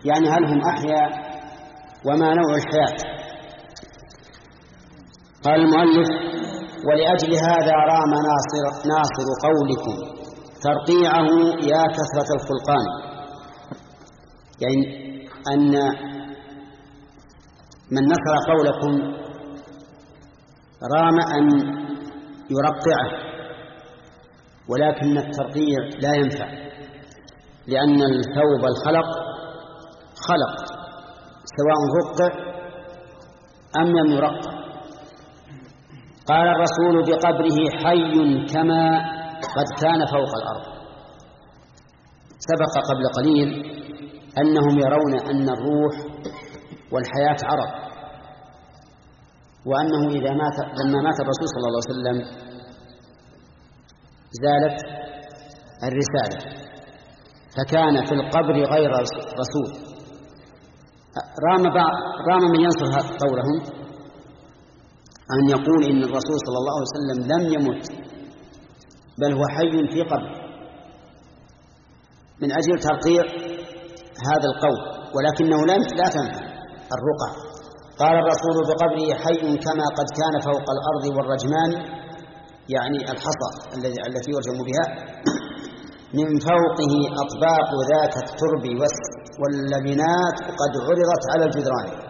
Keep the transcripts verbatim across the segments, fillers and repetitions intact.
يعني هل هم أحياء وما نوع الحياة؟ قال المؤلف: ولأجل هذا رام ناصر, ناصر قولكم ترقيعه يا كثرة الخلقان، يعني أن من نصر قولكم رام أن يرقعه، ولكن الترقيع لا ينفع، لأن الثوب الخلق خلق سواء رقع أم لم يرقع. قال الرسول بقبره حي كما قد كان فوق الأرض. سبق قبل قليل أنهم يرون أن الروح والحياة عرض، وأنه إذا مات لما مات الرسول صلى الله عليه وسلم زالت الرسالة، فكان في القبر غير رسول. رام, رام من ينصر قولهم أن يقول إن الرسول صلى الله عليه وسلم لم يمت بل هو حي في قبر، من أجل ترقيع هذا القول، ولكنه لا تنفع الرقع. قال الرسول بقبره حي كما قد كان فوق الأرض والرجمان، يعني الحصى التي يرجم بها، من فوقه أطباق ذات الترب واللبنات قد عرضت على الجدران،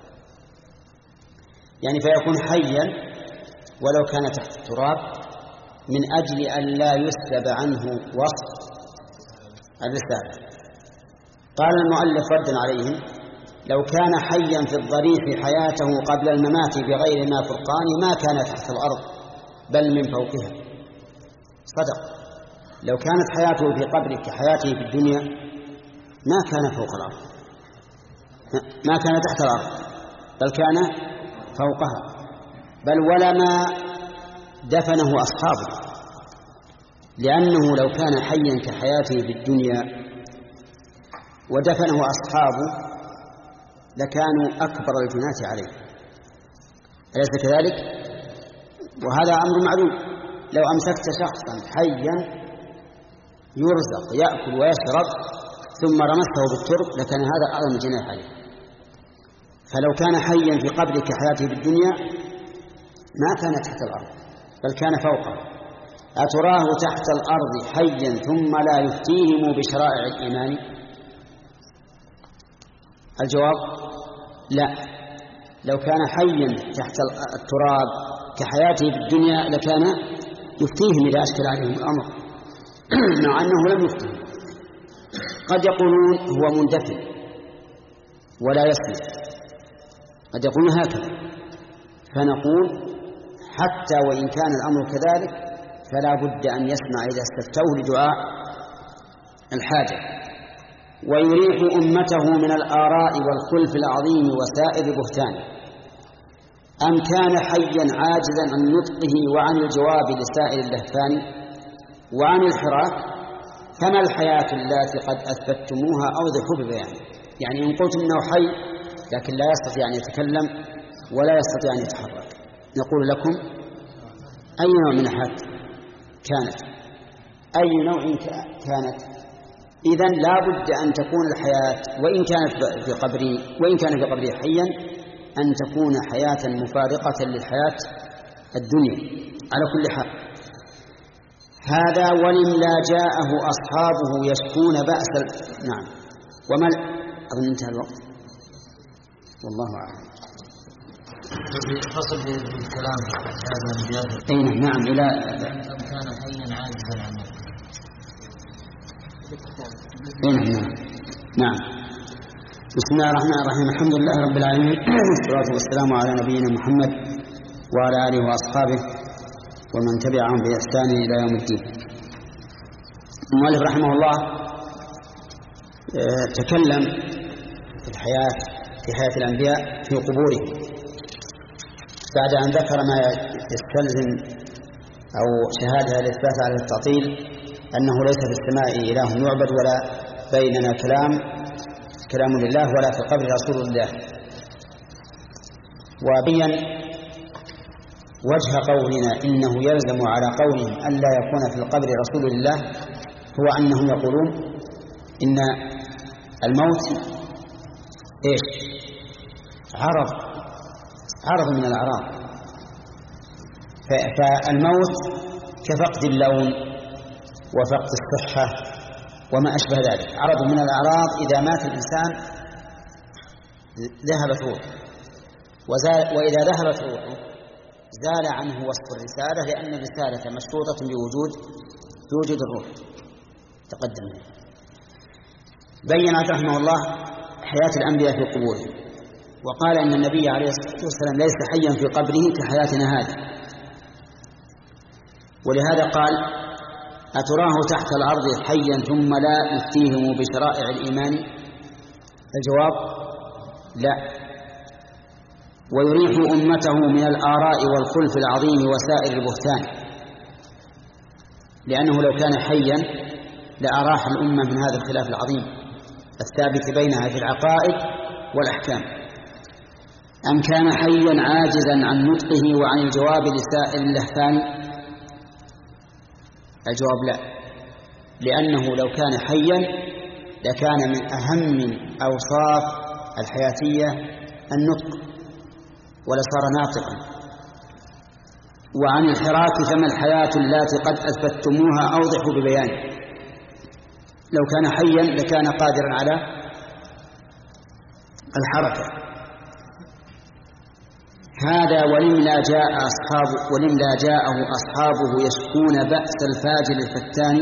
يعني فيكون حيا ولو كان تحت التراب، من أجل أن لا يسلب عنه وصف الرسالة. قال المؤلف ردا عليهم: لو كان حيا في الضريح حياته قبل الممات بغير ما فرقان ما كان تحت الأرض بل من فوقها. صدق، لو كانت حياته في قبره كحياته في الدنيا ما كان فوق الأرض، ما كان تحت الأرض بل كان فوقها، بل ولما دفنه أصحابه، لأنه لو كان حيا كحياته في الدنيا ودفنه أصحابه لكانوا أكبر الجنات عليه، أليس كذلك؟ وهذا أمر معلوم. لو أمسكت شخصا حيا يرزق يأكل ويشرب ثم رمسته بالترب لكان هذا أعظم الجنات عليه. فلو كان حيا في قبره كحياته في الدنيا ما كان تحت الأرض بل كان فوقها. أتراه تحت الأرض حيا ثم لا يفتيهم بشرائع الإيمان؟ الجواب: لا. لو كان حيا تحت التراب كحياته في الدنيا لكان يفتيهم إذا أشكل عليهم الأمر، مع أنه لم يفتهم. قد يقولون هو مندفن ولا يسمع، قد يقولون هكذا، فنقول حتى وإن كان الأمر كذلك فلا بد أن يسمع إذا استفتوه لدعاء الحاجة، ويريح أمته من الآراء والخلف العظيم وسائر بهتان. أم كان حيا عاجزا عن نطقه وعن الجواب لسائر اللهفان وعن الحراك؟ فما الحياة التي قد أثبتموها أوضحوا ببيان. يعني إن قلت إنه حي لكن لا يستطيع أن يتكلم ولا يستطيع أن يتحرك، نقول لكم أي نوع من الحياة كانت؟ أي نوع كانت؟ إذن لا بد أن تكون الحياة وإن كانت في قبره وإن كان في قبره حيا أن تكون حياة مفارقة للحياة الدنيا على كل حال. هذا ولم لا جاءه أصحابه يشكون بأس. نعم. وما أظن انتهى الوقت والله أعلم. فصل بالكلام هذا الانبياء. أين؟ نعم. إلى لو كان حيا عاجزا عنه. نعم. نعم. بسم الله الرحمن الرحيم. الحمد لله رب العالمين، والصلاة والسلام على نبينا محمد وعلى آله وأصحابه ومن تبعهم بإحسان إلى يوم الدين. المؤلف رحمه الله تكلم في الحياة في حياة الأنبياء في قبورهم بعد أن ذكر ما يستلزم أو شهادة الإثبات على التعطيل أنه ليس في السماء إله يعبد ولا بيننا كلام كلام لله ولا في القبر رسول الله. وبين وجه قولنا إنه يلزم على قولهم أن لا يكون في القبر رسول الله هو أنهم يقولون إن الموت إيش؟ عرض عرض من الأعراض. فالموت كفقد اللون وفقد الصحة وما أشبه ذلك، عرض من الأعراض. إذا مات الإنسان ذهبت روحه، وإذا ذهبت روحه زال عنه وصف الرسالة، لأن الرسالة مشروطة بوجود بوجود الروح. تقدم بين رحمه الله حياة الأنبياء في قبورهم، وقال إن النبي عليه الصلاة والسلام ليس حيا في قبره كحياتنا هذه، ولهذا قال: أتراه تحت الأرض حيا ثم لا يفتيهم بشرائع الإيمان؟ الجواب: لا. ويريح أمته من الآراء والخلف العظيم وسائر البهتان، لأنه لو كان حيا لأراح الأمة من هذا الخلاف العظيم الثابت بينها في العقائد والأحكام. أم كان حيا عاجزا عن نطقه وعن الجواب لسائر اللهفان؟ الجواب: لا، لأنه لو كان حيا لكان من أهم أوصاف الحياتية النطق ولصار ناطقا. وعن الحراك فما الحياة التي قد أثبتموها أوضحوا ببيانه. لو كان حيا لكان قادرا على الحركة. هذا ولملا جاء أصحاب ولملا جاءه أصحابه يشكون بأس الفاجر الفتان،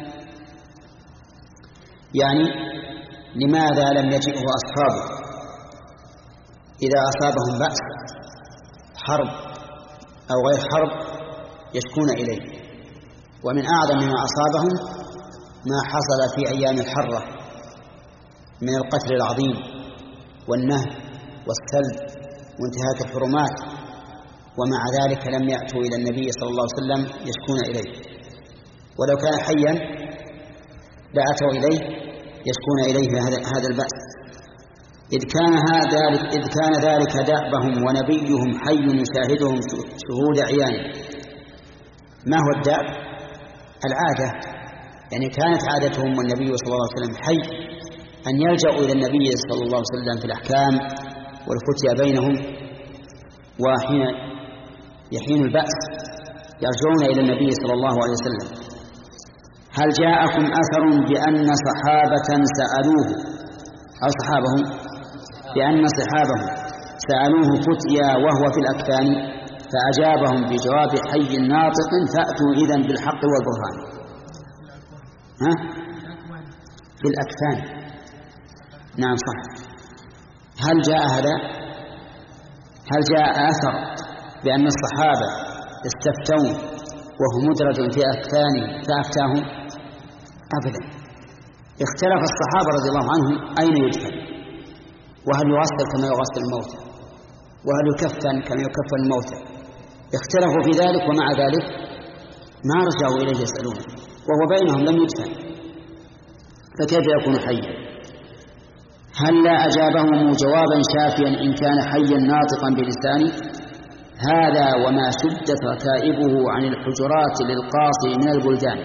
يعني لماذا لم يجئه أصحابه إذا أصابهم بأس حرب أو غير حرب يشكون إليه؟ ومن أعظم ما أصابهم ما حصل في أيام الحرة من القتل العظيم والنهب والسلب وانتهاك الحرمات، ومع ذلك لم يأتوا إلى النبي صلى الله عليه وسلم يشكون إليه. ولو كان حيا لأتوا إليه يشكون إليه هذا البأس، إذ كان ذلك إذ كان ذلك دأبهم ونبيهم حي يشاهدهم شهود عيان. ما هو الدأب؟ العادة، يعني كانت عادتهم والنبي صلى الله عليه وسلم حي أن يلجأوا إلى النبي صلى الله عليه وسلم في الأحكام والفتيا بينهم، وحين يحين البأس يرجعون إلى النبي صلى الله عليه وسلم. هل جاءكم أثر بأن صحابة سألوه أو صحابهم بأن صحابهم سألوه فتيا وهو في الأكفان فأجابهم بجواب حي ناطق فأتوا إذن بالحق والبرهان؟ ها؟ في الأكفان، نعم صح. هل جاء هذا؟ هل جاء أثر بأن الصحابة استفتون وهو مدرج في أكفانهم فأفتاهم؟ أبدا. اختلف الصحابة رضي الله عنهم أين يدفن، وهل يغسل كما يغسل الموتى، وهل يكفن كما يكفن الموتى. اختلفوا في ذلك، ومع ذلك ما رجعوا إليه يسألون وهو بينهم لم يدفن، فكيف يكون حيا؟ هل لا أجابهم جوابا شافيا إن كان حيا ناطقا بلسانه؟ هذا وما شدت ركائبه عن الحجرات للقاصي من البلدان.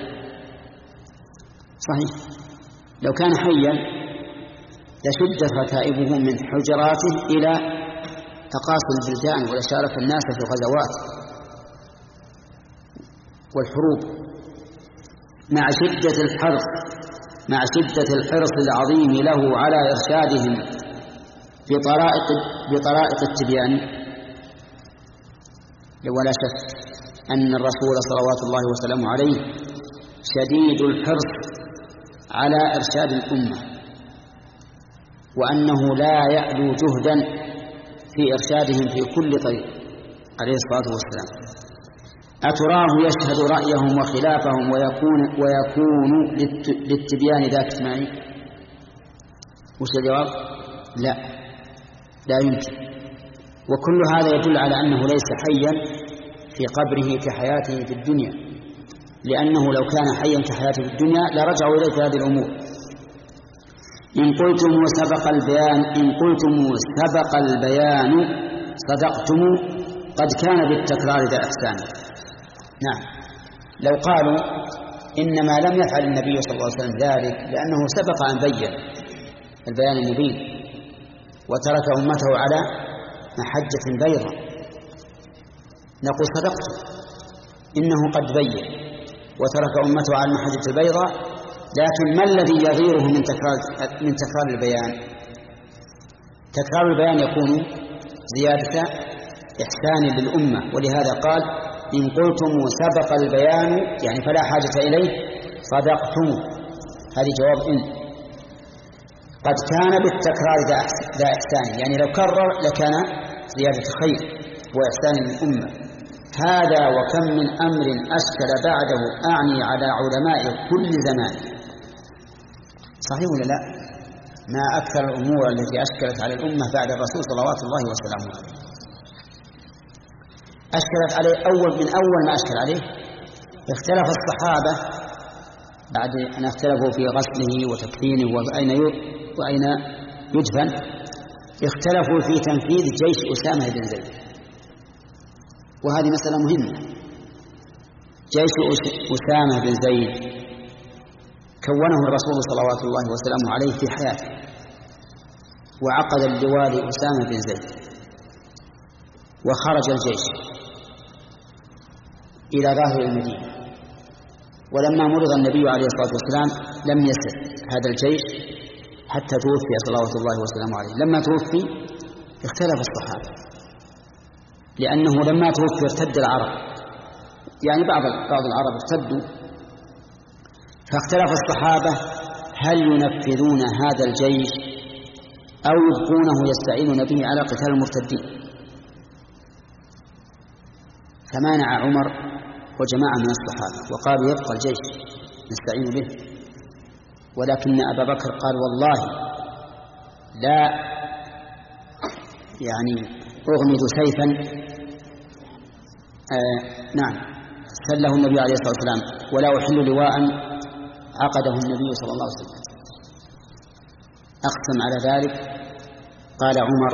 صحيح، لو كان حيا لشدت ركائبه من حجراته إلى تقاصي البلدان ولشارك الناس في الغزوات والحروب، مع شدة الحرص مع شدة الحرص العظيم له على إرشادهم بطرائق بطرائق التبيان. ولا شك أن الرسول صلوات الله وسلامه عليه شديد الحرص على إرشاد الأمة، وأنه لا يألو جهدا في إرشادهم في كل طريق عليه الصلاة والسلام. أتراه يشهد رأيهم وخلافهم ويكون ويكون للتبيان ذا كتمان؟ وش الجواب؟ لا، لا يمكن. وكل هذا يدل على أنه ليس حيا في قبره كحياته في الدنيا، لأنه لو كان حيا كحياته في الدنيا لرجعوا إليه في هذه الأمور. إن قلتم سبق البيان إن قلتم سبق البيان صدقتم قد كان بالتكرار ذا إحسان. نعم، لو قالوا إنما لم يفعل النبي صلى الله عليه وسلم ذلك لأنه سبق أن بين البيان المبين، وترك أمته على محجة بيضاء، نقول صدقت، إنه قد بين وترك أمته على المحجة البيضاء، لكن ما الذي يغيره من تكرار من تكرار البيان؟ تكرار البيان يكون زيادة إحسان للأمة، ولهذا قال إن قلتم سبق البيان يعني فلا حاجة إليه صدقتم. هذه جواب إن قد كان بالتكرار ذا إحسان، يعني لو كرر لكان زيادة خير وإحسان للأمة. هذا وكم من أمر أشكل بعده أعني على علماء كل زمان. صحيح ولا لا؟ ما أكثر الأمور التي أشكلت على الأمة بعد الرسول صلوات الله وسلامه عليه. أشكلت عليه أول من أول ما أشكل عليه اختلف الصحابة بعد أن اختلفوا في غسله وتكفينه وأين وأين يدفن، اختلفوا في تنفيذ جيش أسامة بن زيد، وهذه مسألة مهمة. جيش أسامة بن زيد كونه الرسول صلوات الله وسلامه عليه في حياته، وعقد اللواء لأسامة بن زيد، وخرج الجيش إلى ظاهر المدينة. ولما مرض النبي عليه الصلاة والسلام لم يسر هذا الجيش حتى توفي صلوات الله وسلامه عليه. لما توفي اختلف الصحابة، لأنه لما توفي ارتد العرب، يعني بعض بعض العرب ارتدوا، فاختلف الصحابة هل ينفذون هذا الجيش أو يبقونه يستعينون به على قتال المرتدين. فمانع عمر وجماعة من الصحابة وقالوا يبقى الجيش نستعين به، ولكن أبا بكر قال والله لا يعني أغمد سيفا آه نعم سله النبي عليه الصلاة والسلام ولا أحل لواء عقده النبي صلى الله عليه وسلم. أقسم على ذلك. قال عمر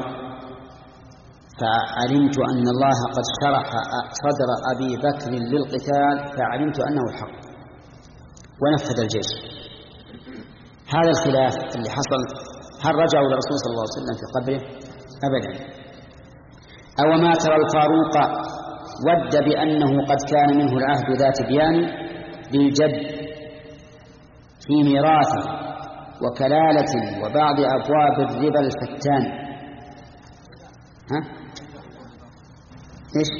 فعلمت أن الله قد شرح صدر أبي بكر للقتال فعلمت أنه الحق، ونفذ الجيش. هذا الخلاف اللي حصل هل رجعوا للرسول صلى الله عليه وسلم في قبره؟ أبدا. أو ما ترى الفاروق ود بأنه قد كان منه العهد ذات بيان للجد في ميراثه وكلالة وبعض أبواب الربا الفتان. ها؟ إيش؟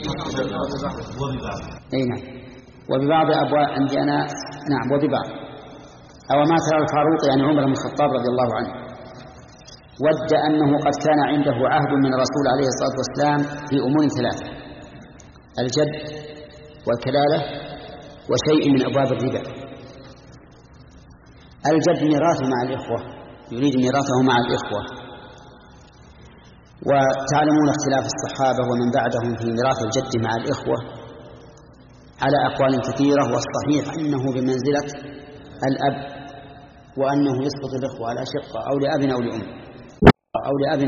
أي نعم. وببعض أبواب عندي أنا نعم وببعض. أو ما ترى الفاروق يعني عمر بن الخطاب رضي الله عنه ود أنه قد كان عنده عهد من الرسول عليه الصلاة والسلام في أمور ثلاثة: الجد والكلالة وشيء من أبواب الربا. الجد ميراثه مع الإخوة، يريد ميراثه مع الإخوة، وتعلمون اختلاف الصحابة ومن بعدهم في ميراث الجد مع الإخوة على أقوال كثيرة، والصحيح أنه بمنزلة الأب، وأنه يسقط الإخوة على شقة أو لأب أو لأم أو لأب